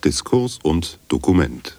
Diskurs und Dokument.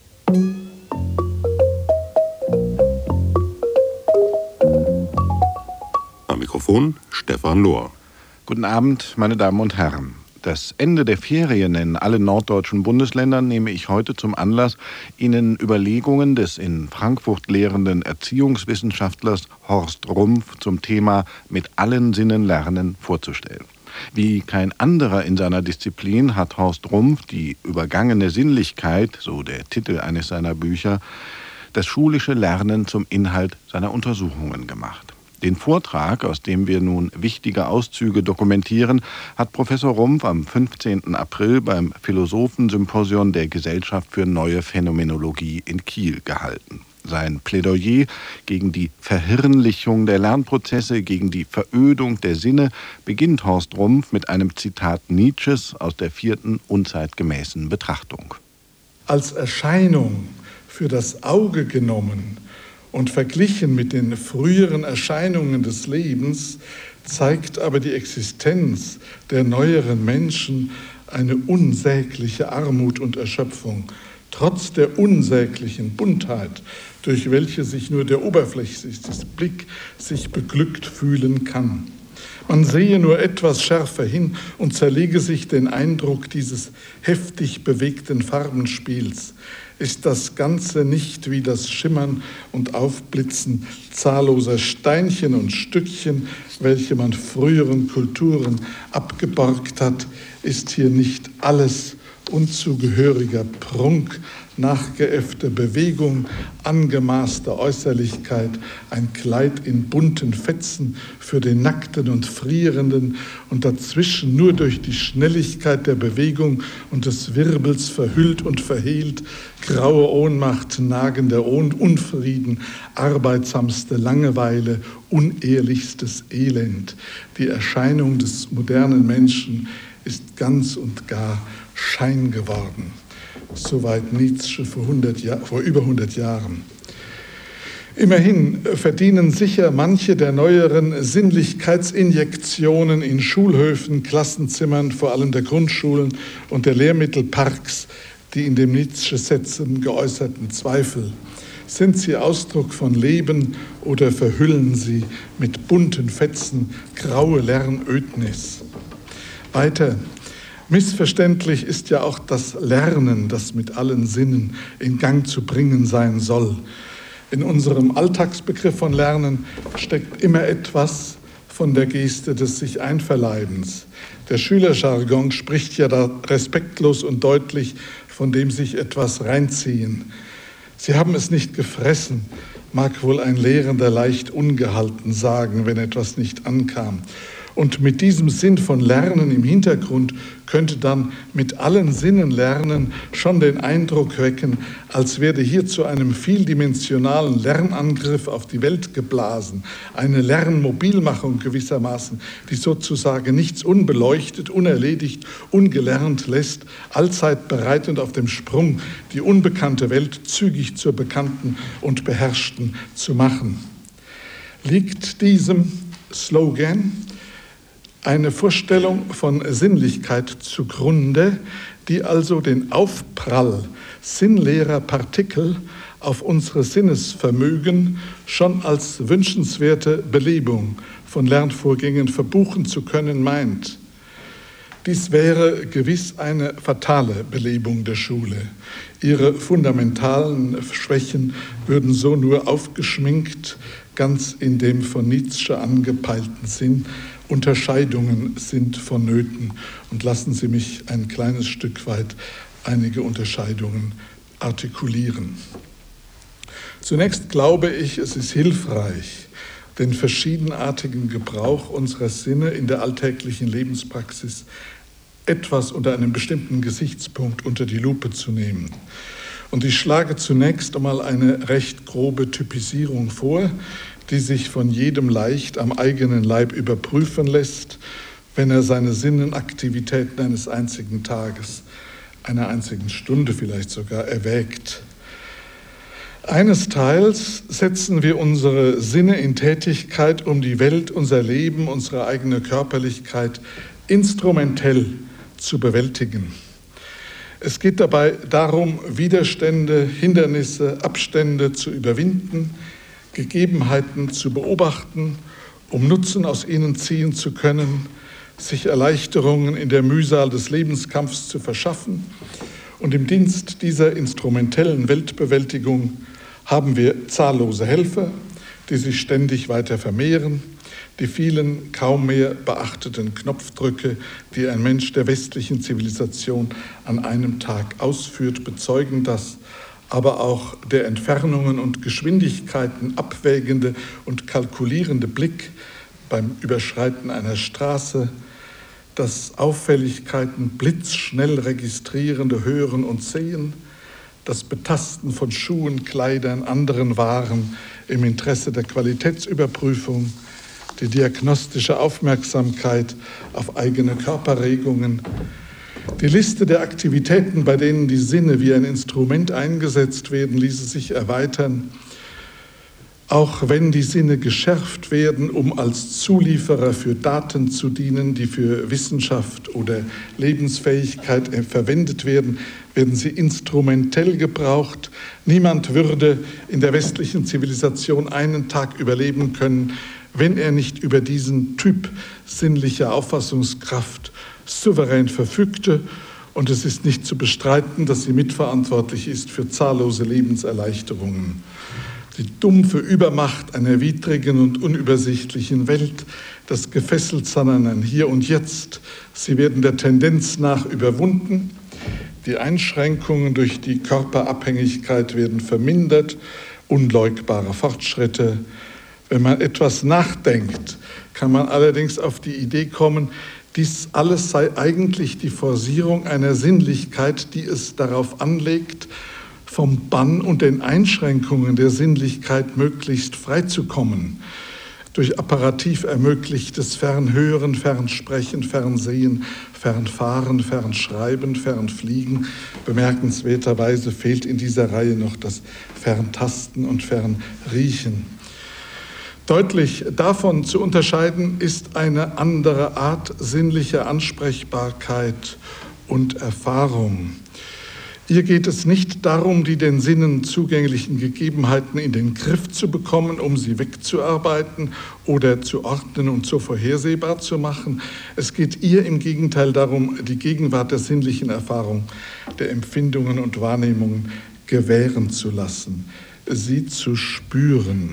Am Mikrofon Stefan Lohr. Guten Abend, meine Damen und Herren. Das Ende der Ferien in allen norddeutschen Bundesländern nehme ich heute zum Anlass, Ihnen Überlegungen des in Frankfurt lehrenden Erziehungswissenschaftlers Horst Rumpf zum Thema Mit allen Sinnen lernen vorzustellen. Wie kein anderer in seiner Disziplin hat Horst Rumpf die übergangene Sinnlichkeit, so der Titel eines seiner Bücher, das schulische Lernen zum Inhalt seiner Untersuchungen gemacht. Den Vortrag, aus dem wir nun wichtige Auszüge dokumentieren, hat Professor Rumpf am 15. April beim Philosophensymposion der Gesellschaft für Neue Phänomenologie in Kiel gehalten. Sein Plädoyer gegen die Verhirnlichung der Lernprozesse, gegen die Verödung der Sinne, beginnt Horst Rumpf mit einem Zitat Nietzsches aus der 4. unzeitgemäßen Betrachtung. Als Erscheinung für das Auge genommen und verglichen mit den früheren Erscheinungen des Lebens, zeigt aber die Existenz der neueren Menschen eine unsägliche Armut und Erschöpfung, trotz der unsäglichen Buntheit, durch welche sich nur der oberflächlichste Blick sich beglückt fühlen kann. Man sehe nur etwas schärfer hin und zerlege sich den Eindruck dieses heftig bewegten Farbenspiels. Ist das Ganze nicht wie das Schimmern und Aufblitzen zahlloser Steinchen und Stückchen, welche man früheren Kulturen abgeborgt hat, ist hier nicht alles unzugehöriger Prunk, nachgeäffte Bewegung, angemaßte Äußerlichkeit, ein Kleid in bunten Fetzen für den Nackten und Frierenden und dazwischen nur durch die Schnelligkeit der Bewegung und des Wirbels verhüllt und verhehlt, graue Ohnmacht, nagender Unfrieden, arbeitsamste Langeweile, unehrlichstes Elend. Die Erscheinung des modernen Menschen ist ganz und gar Schein geworden. Soweit Nietzsche vor über 100 Jahren. Immerhin verdienen sicher manche der neueren Sinnlichkeitsinjektionen in Schulhöfen, Klassenzimmern, vor allem der Grundschulen und der Lehrmittelparks, die in dem Nietzsche-Sätzen geäußerten Zweifel. Sind sie Ausdruck von Leben oder verhüllen sie mit bunten Fetzen graue Lernödnis? Weiter. Missverständlich ist ja auch das Lernen, das mit allen Sinnen in Gang zu bringen sein soll. In unserem Alltagsbegriff von Lernen steckt immer etwas von der Geste des sich Einverleibens. Der Schülerjargon spricht ja da respektlos und deutlich von dem sich etwas reinziehen. Sie haben es nicht gefressen, mag wohl ein Lehrender leicht ungehalten sagen, wenn etwas nicht ankam. Und mit diesem Sinn von Lernen im Hintergrund könnte dann mit allen Sinnen Lernen schon den Eindruck wecken, als werde hier zu einem vieldimensionalen Lernangriff auf die Welt geblasen, eine Lernmobilmachung gewissermaßen, die sozusagen nichts unbeleuchtet, unerledigt, ungelernt lässt, allzeit bereit und auf dem Sprung, die unbekannte Welt zügig zur bekannten und beherrschten zu machen. Liegt diesem Slogan eine Vorstellung von Sinnlichkeit zugrunde, die also den Aufprall sinnleerer Partikel auf unsere Sinnesvermögen schon als wünschenswerte Belebung von Lernvorgängen verbuchen zu können meint. Dies wäre gewiss eine fatale Belebung der Schule. Ihre fundamentalen Schwächen würden so nur aufgeschminkt, ganz in dem von Nietzsche angepeilten Sinn. Unterscheidungen sind vonnöten. Und lassen Sie mich ein kleines Stück weit einige Unterscheidungen artikulieren. Zunächst glaube ich, es ist hilfreich, den verschiedenartigen Gebrauch unserer Sinne in der alltäglichen Lebenspraxis etwas unter einem bestimmten Gesichtspunkt unter die Lupe zu nehmen. Und ich schlage zunächst einmal eine recht grobe Typisierung vor, die sich von jedem leicht am eigenen Leib überprüfen lässt, wenn er seine Sinnenaktivitäten eines einzigen Tages, einer einzigen Stunde vielleicht sogar erwägt. Eines Teils setzen wir unsere Sinne in Tätigkeit, um die Welt, unser Leben, unsere eigene Körperlichkeit instrumentell zu bewältigen. Es geht dabei darum, Widerstände, Hindernisse, Abstände zu überwinden, Gegebenheiten zu beobachten, um Nutzen aus ihnen ziehen zu können, sich Erleichterungen in der Mühsal des Lebenskampfs zu verschaffen. Und im Dienst dieser instrumentellen Weltbewältigung haben wir zahllose Helfer, die sich ständig weiter vermehren. Die vielen kaum mehr beachteten Knopfdrücke, die ein Mensch der westlichen Zivilisation an einem Tag ausführt, bezeugen das, aber auch der Entfernungen und Geschwindigkeiten abwägende und kalkulierende Blick beim Überschreiten einer Straße, das Auffälligkeiten blitzschnell registrierende Hören und Sehen, das Betasten von Schuhen, Kleidern, anderen Waren im Interesse der Qualitätsüberprüfung, die diagnostische Aufmerksamkeit auf eigene Körperregungen, die Liste der Aktivitäten, bei denen die Sinne wie ein Instrument eingesetzt werden, ließe sich erweitern, auch wenn die Sinne geschärft werden, um als Zulieferer für Daten zu dienen, die für Wissenschaft oder Lebensfähigkeit verwendet werden, werden sie instrumentell gebraucht. Niemand würde in der westlichen Zivilisation einen Tag überleben können, wenn er nicht über diesen Typ sinnlicher Auffassungskraft souverän verfügte. Und es ist nicht zu bestreiten, dass sie mitverantwortlich ist für zahllose Lebenserleichterungen. Die dumpfe Übermacht einer widrigen und unübersichtlichen Welt, das Gefesseltsein an ein Hier und Jetzt, sie werden der Tendenz nach überwunden. Die Einschränkungen durch die Körperabhängigkeit werden vermindert, unleugbare Fortschritte. Wenn man etwas nachdenkt, kann man allerdings auf die Idee kommen, dies alles sei eigentlich die Forcierung einer Sinnlichkeit, die es darauf anlegt, vom Bann und den Einschränkungen der Sinnlichkeit möglichst freizukommen, durch apparativ ermöglichtes Fernhören, Fernsprechen, Fernsehen, Fernfahren, Fernschreiben, Fernfliegen. Bemerkenswerterweise fehlt in dieser Reihe noch das Ferntasten und Fernriechen. Deutlich davon zu unterscheiden ist eine andere Art sinnlicher Ansprechbarkeit und Erfahrung. Hier geht es nicht darum, die den Sinnen zugänglichen Gegebenheiten in den Griff zu bekommen, um sie wegzuarbeiten oder zu ordnen und so vorhersehbar zu machen. Es geht ihr im Gegenteil darum, die Gegenwart der sinnlichen Erfahrung, der Empfindungen und Wahrnehmungen gewähren zu lassen, sie zu spüren.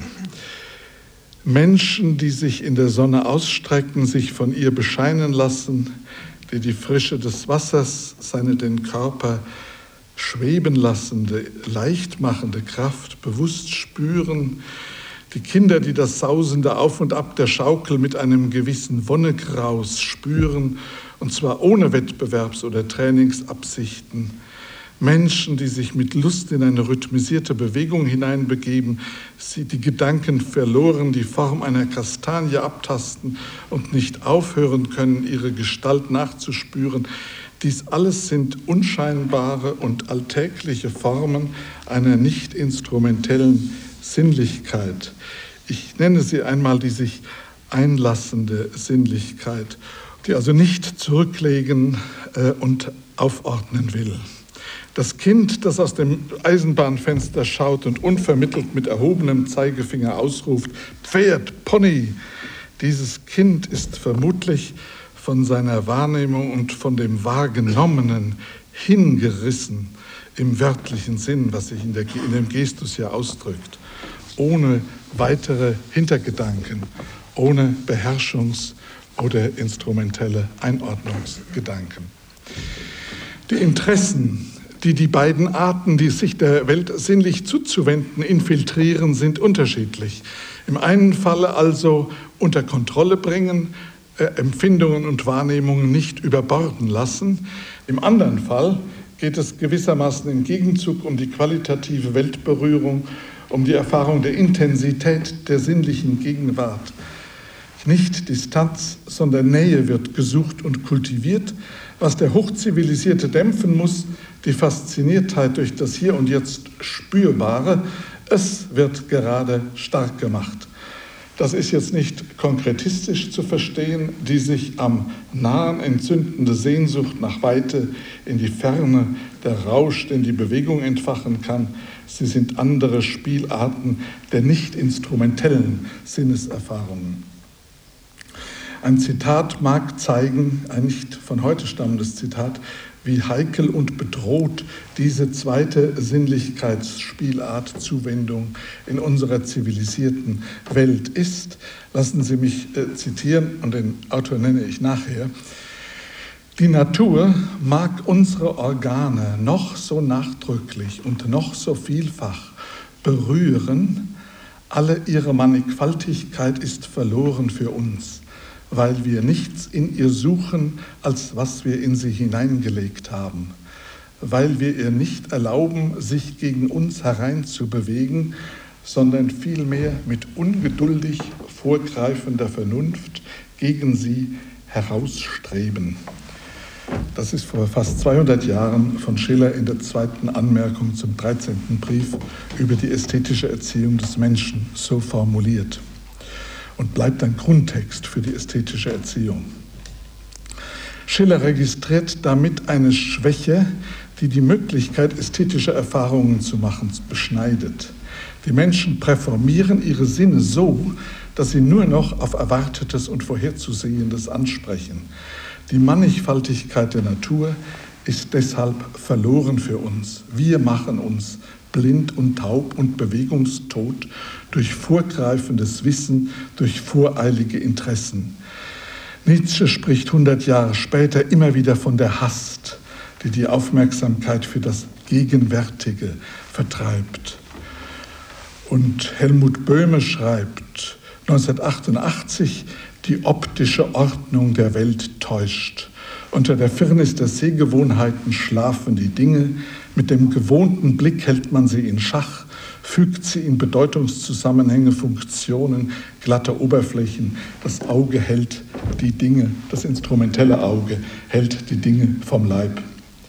Menschen, die sich in der Sonne ausstrecken, sich von ihr bescheinen lassen, die Frische des Wassers, seine den Körper schweben lassende, leicht machende Kraft bewusst spüren, die Kinder, die das sausende Auf und Ab der Schaukel mit einem gewissen Wonnegraus spüren, und zwar ohne Wettbewerbs- oder Trainingsabsichten, Menschen, die sich mit Lust in eine rhythmisierte Bewegung hineinbegeben, sie die Gedanken verloren, die Form einer Kastanie abtasten und nicht aufhören können, ihre Gestalt nachzuspüren. Dies alles sind unscheinbare und alltägliche Formen einer nicht instrumentellen Sinnlichkeit. Ich nenne sie einmal die sich einlassende Sinnlichkeit, die also nicht zurücklegen und aufordnen will. Das Kind, das aus dem Eisenbahnfenster schaut und unvermittelt mit erhobenem Zeigefinger ausruft, Pferd, Pony, dieses Kind ist vermutlich von seiner Wahrnehmung und von dem Wahrgenommenen hingerissen, im wörtlichen Sinn, was sich in dem Gestus ja ausdrückt, ohne weitere Hintergedanken, ohne Beherrschungs- oder instrumentelle Einordnungsgedanken. Die Interessen, die die beiden Arten, die sich der Welt sinnlich zuzuwenden, infiltrieren, sind unterschiedlich. Im einen Falle also unter Kontrolle bringen, Empfindungen und Wahrnehmungen nicht überborden lassen. Im anderen Fall geht es gewissermaßen im Gegenzug um die qualitative Weltberührung, um die Erfahrung der Intensität der sinnlichen Gegenwart. Nicht Distanz, sondern Nähe wird gesucht und kultiviert, was der Hochzivilisierte dämpfen muss, die Fasziniertheit durch das Hier und Jetzt Spürbare. Es wird gerade stark gemacht. Das ist jetzt nicht konkretistisch zu verstehen, die sich am Nahen entzündende Sehnsucht nach Weite in die Ferne, der Rausch, den die Bewegung entfachen kann. Sie sind andere Spielarten der nicht instrumentellen Sinneserfahrungen. Ein Zitat mag zeigen, ein nicht von heute stammendes Zitat, wie heikel und bedroht diese zweite Sinnlichkeitsspielart, Zuwendung in unserer zivilisierten Welt ist. Lassen Sie mich zitieren, und den Autor nenne ich nachher. Die Natur mag unsere Organe noch so nachdrücklich und noch so vielfach berühren, alle ihre Mannigfaltigkeit ist verloren für uns, weil wir nichts in ihr suchen, als was wir in sie hineingelegt haben, weil wir ihr nicht erlauben, sich gegen uns hereinzubewegen, sondern vielmehr mit ungeduldig vorgreifender Vernunft gegen sie herausstreben. Das ist vor fast 200 Jahren von Schiller in der zweiten Anmerkung zum 13. Brief über die ästhetische Erziehung des Menschen so formuliert und bleibt ein Grundtext für die ästhetische Erziehung. Schiller registriert damit eine Schwäche, die die Möglichkeit, ästhetische Erfahrungen zu machen, beschneidet. Die Menschen präformieren ihre Sinne so, dass sie nur noch auf Erwartetes und Vorherzusehendes ansprechen. Die Mannigfaltigkeit der Natur ist deshalb verloren für uns. Wir machen uns blind und taub und bewegungstot durch vorgreifendes Wissen, durch voreilige Interessen. Nietzsche spricht 100 Jahre später immer wieder von der Hast, die die Aufmerksamkeit für das Gegenwärtige vertreibt. Und Helmut Böhme schreibt 1988, die optische Ordnung der Welt täuscht. Unter der Firnis der Sehgewohnheiten schlafen die Dinge. Mit dem gewohnten Blick hält man sie in Schach, fügt sie in Bedeutungszusammenhänge, Funktionen, glatte Oberflächen. Das Auge hält die Dinge, das instrumentelle Auge hält die Dinge vom Leib.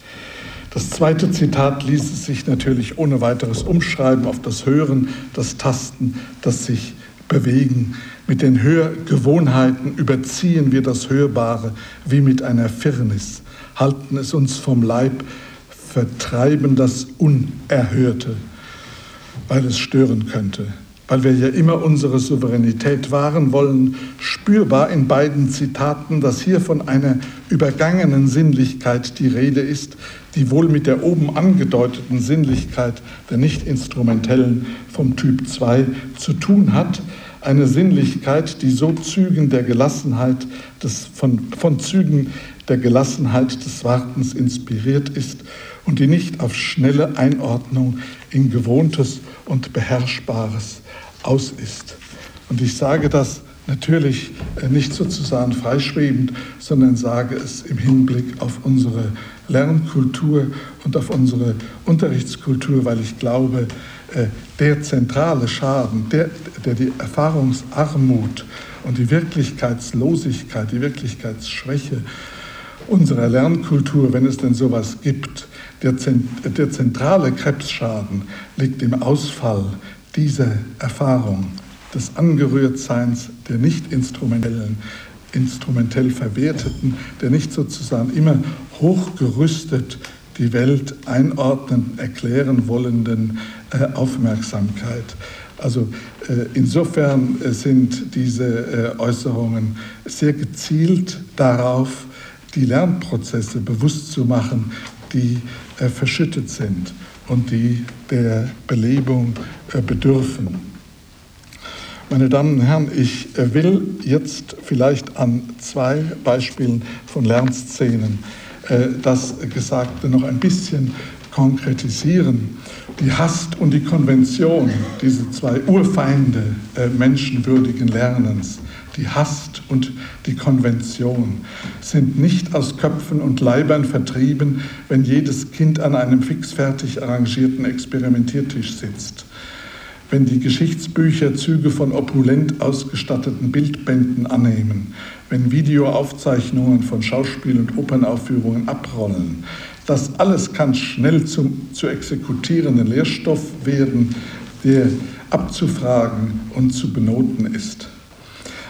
Das zweite Zitat ließe sich natürlich ohne weiteres umschreiben auf das Hören, das Tasten, das sich bewegen. Mit den Hörgewohnheiten überziehen wir das Hörbare wie mit einer Firnis, halten es uns vom Leib, vertreiben das Unerhörte, weil es stören könnte. Weil wir ja immer unsere Souveränität wahren wollen, spürbar in beiden Zitaten, dass hier von einer übergangenen Sinnlichkeit die Rede ist, die wohl mit der oben angedeuteten Sinnlichkeit der nicht-instrumentellen vom Typ 2 zu tun hat. Eine Sinnlichkeit, die so Zügen der Gelassenheit von Zügen der Gelassenheit des Wartens inspiriert ist und die nicht auf schnelle Einordnung in Gewohntes und Beherrschbares aus ist. Und ich sage das natürlich nicht sozusagen freischwebend, sondern sage es im Hinblick auf unsere Lernkultur und auf unsere Unterrichtskultur, weil ich glaube, der zentrale Schaden, der die Erfahrungsarmut und die Wirklichkeitslosigkeit, die Wirklichkeitsschwäche unserer Lernkultur, wenn es denn sowas gibt, der zentrale Krebsschaden liegt im Ausfall dieser Erfahrung des Angerührtseins, der nicht instrumentell Verwerteten, der nicht sozusagen immer hochgerüstet die Welt einordnen, erklären wollenden Aufmerksamkeit. Also insofern sind diese Äußerungen sehr gezielt darauf, die Lernprozesse bewusst zu machen, die verschüttet sind und die der Belebung bedürfen. Meine Damen und Herren, ich will jetzt vielleicht an 2 Beispielen von Lernszenen das Gesagte noch ein bisschen konkretisieren. Die Hast und die Konvention, diese 2 Urfeinde menschenwürdigen Lernens, die Hast und die Konvention, sind nicht aus Köpfen und Leibern vertrieben, wenn jedes Kind an einem fixfertig arrangierten Experimentiertisch sitzt. Wenn die Geschichtsbücher Züge von opulent ausgestatteten Bildbänden annehmen, wenn Videoaufzeichnungen von Schauspiel- und Opernaufführungen abrollen. Das alles kann schnell zu exekutierenden Lehrstoff werden, der abzufragen und zu benoten ist.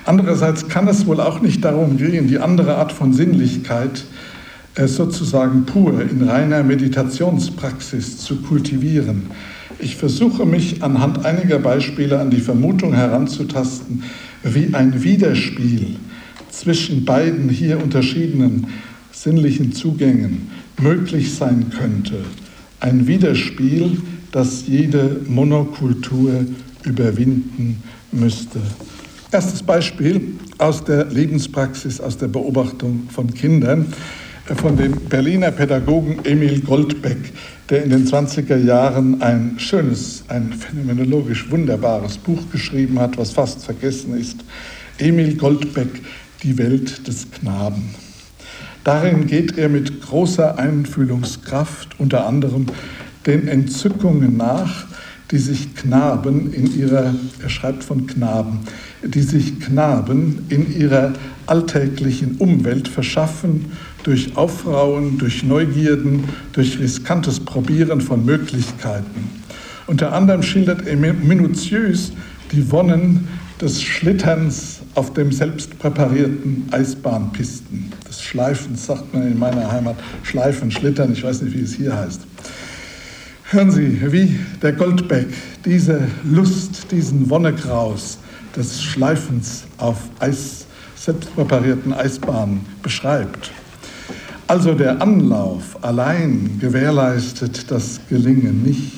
Andererseits kann es wohl auch nicht darum gehen, die andere Art von Sinnlichkeit sozusagen pur in reiner Meditationspraxis zu kultivieren. Ich versuche mich anhand einiger Beispiele an die Vermutung heranzutasten, wie ein Widerspiel zwischen beiden hier unterschiedenen sinnlichen Zugängen möglich sein könnte. Ein Widerspiel, das jede Monokultur überwinden müsste. Erstes Beispiel aus der Lebenspraxis, aus der Beobachtung von Kindern, von dem Berliner Pädagogen Emil Goldbeck, der in den 20er Jahren ein schönes, ein phänomenologisch wunderbares Buch geschrieben hat, was fast vergessen ist. Emil Goldbeck, Die Welt des Knaben. Darin geht er mit großer Einfühlungskraft unter anderem den Entzückungen nach, die sich Knaben in ihrer, er schreibt von Knaben, die sich Knaben in ihrer alltäglichen Umwelt verschaffen, durch Aufrauen, durch Neugierden, durch riskantes Probieren von Möglichkeiten. Unter anderem schildert er minutiös die Wonnen des Schlitterns auf dem selbst präparierten Eisbahnpisten, des Schleifens, sagt man in meiner Heimat, Schleifen, Schlittern, ich weiß nicht, wie es hier heißt. Hören Sie, wie der Goldbeck diese Lust, diesen Wonnegraus des Schleifens auf selbst präparierten Eisbahnen beschreibt. Also der Anlauf allein gewährleistet das Gelingen nicht.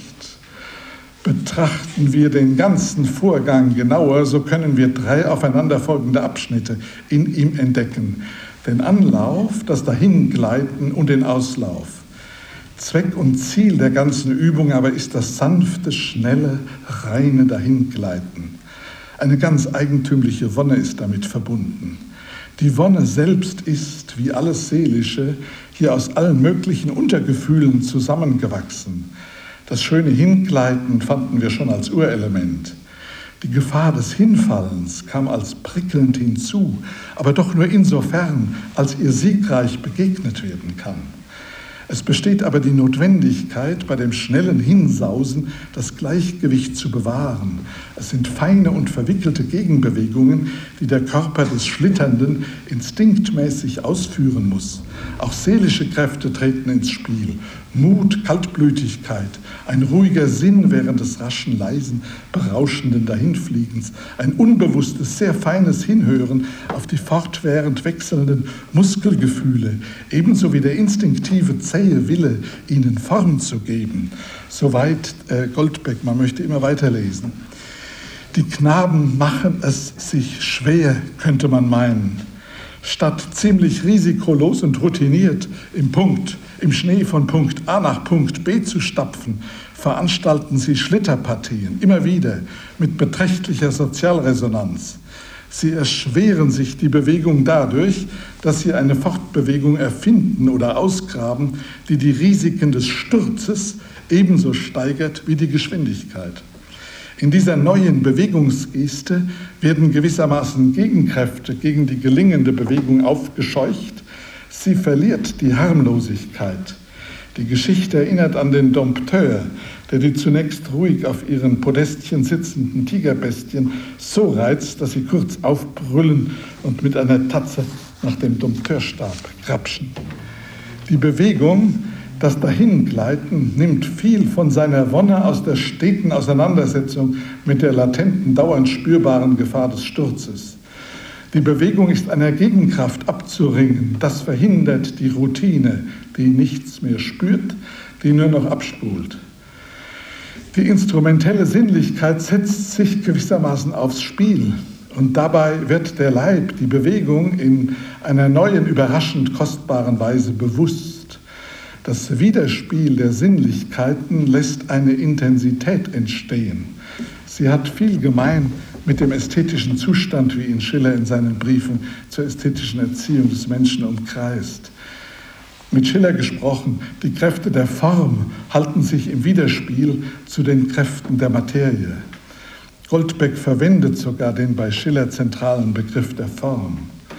Betrachten wir den ganzen Vorgang genauer, so können wir 3 aufeinanderfolgende Abschnitte in ihm entdecken. Den Anlauf, das Dahingleiten und den Auslauf. Zweck und Ziel der ganzen Übung aber ist das sanfte, schnelle, reine Dahingleiten. Eine ganz eigentümliche Wonne ist damit verbunden. Die Wonne selbst ist, wie alles Seelische, hier aus allen möglichen Untergefühlen zusammengewachsen. Das schöne Hingleiten fanden wir schon als Urelement. Die Gefahr des Hinfallens kam als prickelnd hinzu, aber doch nur insofern, als ihr siegreich begegnet werden kann. Es besteht aber die Notwendigkeit, bei dem schnellen Hinsausen das Gleichgewicht zu bewahren. Es sind feine und verwickelte Gegenbewegungen, die der Körper des Schlitternden instinktmäßig ausführen muss. Auch seelische Kräfte treten ins Spiel. Mut, Kaltblütigkeit, ein ruhiger Sinn während des raschen, leisen, berauschenden Dahinfliegens, ein unbewusstes, sehr feines Hinhören auf die fortwährend wechselnden Muskelgefühle, ebenso wie der instinktive, zähe Wille, ihnen Form zu geben. Soweit Goldbeck, man möchte immer weiterlesen. Die Knaben machen es sich schwer, könnte man meinen. Statt ziemlich risikolos und routiniert im Schnee von Punkt A nach Punkt B zu stapfen, veranstalten sie Schlitterpartien, immer wieder mit beträchtlicher Sozialresonanz. Sie erschweren sich die Bewegung dadurch, dass sie eine Fortbewegung erfinden oder ausgraben, die die Risiken des Sturzes ebenso steigert wie die Geschwindigkeit. In dieser neuen Bewegungsgeste werden gewissermaßen Gegenkräfte gegen die gelingende Bewegung aufgescheucht. Sie verliert die Harmlosigkeit. Die Geschichte erinnert an den Dompteur, der die zunächst ruhig auf ihren Podestchen sitzenden Tigerbestien so reizt, dass sie kurz aufbrüllen und mit einer Tatze nach dem Dompteurstab grapschen. Die Bewegung, das Dahingleiten, nimmt viel von seiner Wonne aus der steten Auseinandersetzung mit der latenten, dauernd spürbaren Gefahr des Sturzes. Die Bewegung ist einer Gegenkraft abzuringen. Das verhindert die Routine, die nichts mehr spürt, die nur noch abspult. Die instrumentelle Sinnlichkeit setzt sich gewissermaßen aufs Spiel. Und dabei wird der Leib, die Bewegung in einer neuen, überraschend kostbaren Weise bewusst. Das Widerspiel der Sinnlichkeiten lässt eine Intensität entstehen. Sie hat viel gemein mit dem ästhetischen Zustand, wie ihn Schiller in seinen Briefen zur ästhetischen Erziehung des Menschen umkreist. Mit Schiller gesprochen, die Kräfte der Form halten sich im Widerspiel zu den Kräften der Materie. Goldbeck verwendet sogar den bei Schiller zentralen Begriff der Form.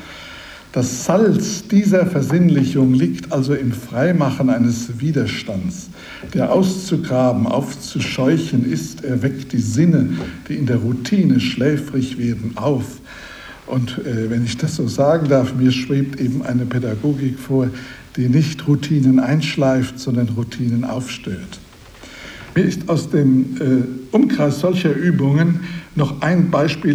Das Salz dieser Versinnlichung liegt also im Freimachen eines Widerstands, der auszugraben, aufzuscheuchen ist. Er weckt die Sinne, die in der Routine schläfrig werden, auf Und wenn ich das so sagen darf, mir schwebt eben eine Pädagogik vor, die nicht Routinen einschleift, sondern Routinen aufstört. Mir ist aus dem Umkreis solcher Übungen noch ein Beispiel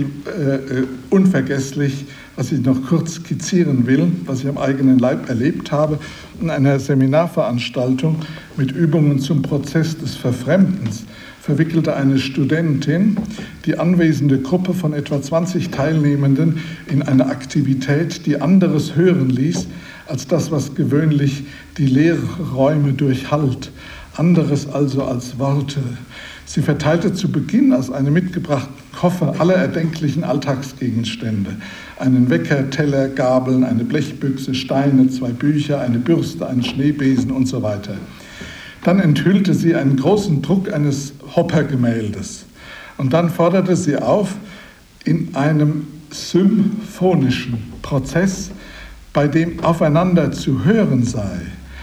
unvergesslich, was ich noch kurz skizzieren will, was ich am eigenen Leib erlebt habe, in einer Seminarveranstaltung mit Übungen zum Prozess des Verfremdens verwickelte eine Studentin die anwesende Gruppe von etwa 20 Teilnehmenden in eine Aktivität, die anderes hören ließ, als das, was gewöhnlich die Lehrräume durchhallt, anderes also als Worte. Sie verteilte zu Beginn aus einem mitgebrachten Koffer alle erdenklichen Alltagsgegenstände. Einen Wecker, Teller, Gabeln, eine Blechbüchse, Steine, 2 Bücher, eine Bürste, einen Schneebesen und so weiter. Dann enthüllte sie einen großen Druck eines Hopper-Gemäldes. Und dann forderte sie auf, in einem symphonischen Prozess, bei dem aufeinander zu hören sei,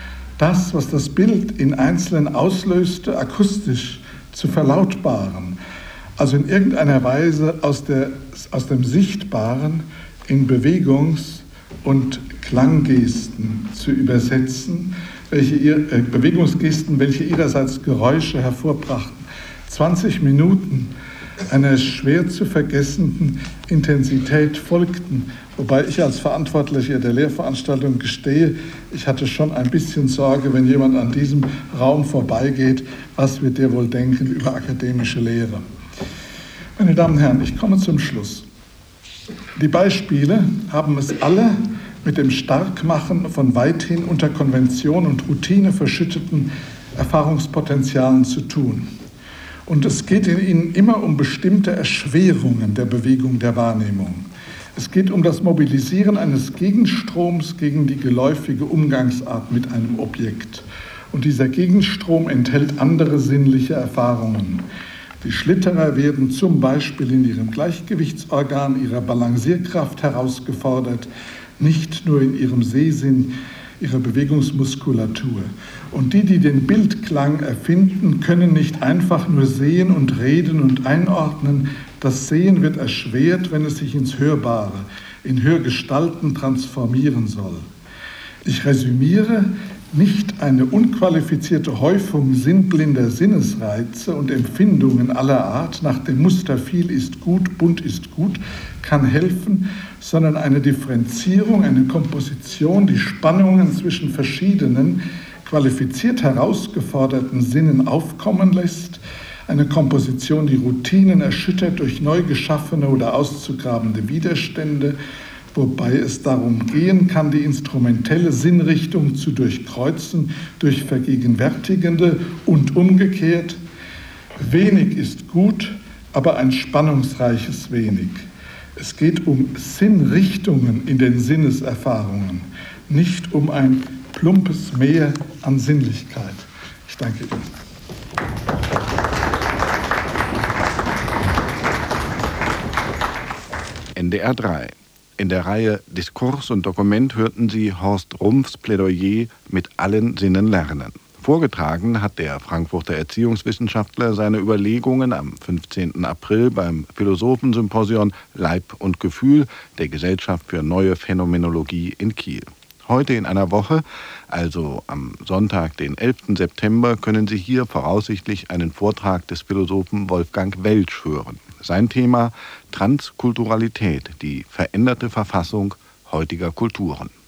das, was das Bild in Einzelnen auslöste, akustisch zu verlautbaren, also in irgendeiner Weise aus dem Sichtbaren in Bewegungs- und Klanggesten zu übersetzen, Bewegungsgesten, welche ihrerseits Geräusche hervorbrachten. 20 Minuten einer schwer zu vergessenden Intensität folgten, wobei ich als Verantwortlicher der Lehrveranstaltung gestehe, ich hatte schon ein bisschen Sorge, wenn jemand an diesem Raum vorbeigeht, was wird der wohl denken über akademische Lehre. Meine Damen und Herren, ich komme zum Schluss. Die Beispiele haben es alle mit dem Starkmachen von weithin unter Konvention und Routine verschütteten Erfahrungspotenzialen zu tun. Und es geht in ihnen immer um bestimmte Erschwerungen der Bewegung der Wahrnehmung. Es geht um das Mobilisieren eines Gegenstroms gegen die geläufige Umgangsart mit einem Objekt. Und dieser Gegenstrom enthält andere sinnliche Erfahrungen. Die Schlitterer werden zum Beispiel in ihrem Gleichgewichtsorgan, ihrer Balancierkraft herausgefordert, nicht nur in ihrem Sehsinn, ihrer Bewegungsmuskulatur. Und die den Bildklang erfinden, können nicht einfach nur sehen und reden und einordnen. Das Sehen wird erschwert, wenn es sich ins Hörbare, in Hörgestalten transformieren soll. Ich resümiere: nicht eine unqualifizierte Häufung sinnblinder Sinnesreize und Empfindungen aller Art nach dem Muster viel ist gut, bunt ist gut, kann helfen, sondern eine Differenzierung, eine Komposition, die Spannungen zwischen verschiedenen, qualifiziert herausgeforderten Sinnen aufkommen lässt, eine Komposition, die Routinen erschüttert durch neu geschaffene oder auszugrabende Widerstände, wobei es darum gehen kann, die instrumentelle Sinnrichtung zu durchkreuzen durch vergegenwärtigende und umgekehrt. Wenig ist gut, aber ein spannungsreiches Wenig. Es geht um Sinnrichtungen in den Sinneserfahrungen, nicht um ein plumpes Meer an Sinnlichkeit. Ich danke Ihnen. NDR 3. In der Reihe Diskurs und Dokument hörten Sie Horst Rumpfs Plädoyer mit allen Sinnen lernen. Vorgetragen hat der Frankfurter Erziehungswissenschaftler seine Überlegungen am 15. April beim Philosophensymposion Leib und Gefühl der Gesellschaft für neue Phänomenologie in Kiel. Heute in einer Woche, also am Sonntag, den 11. September, können Sie hier voraussichtlich einen Vortrag des Philosophen Wolfgang Welsch hören. Sein Thema: Transkulturalität, die veränderte Verfassung heutiger Kulturen.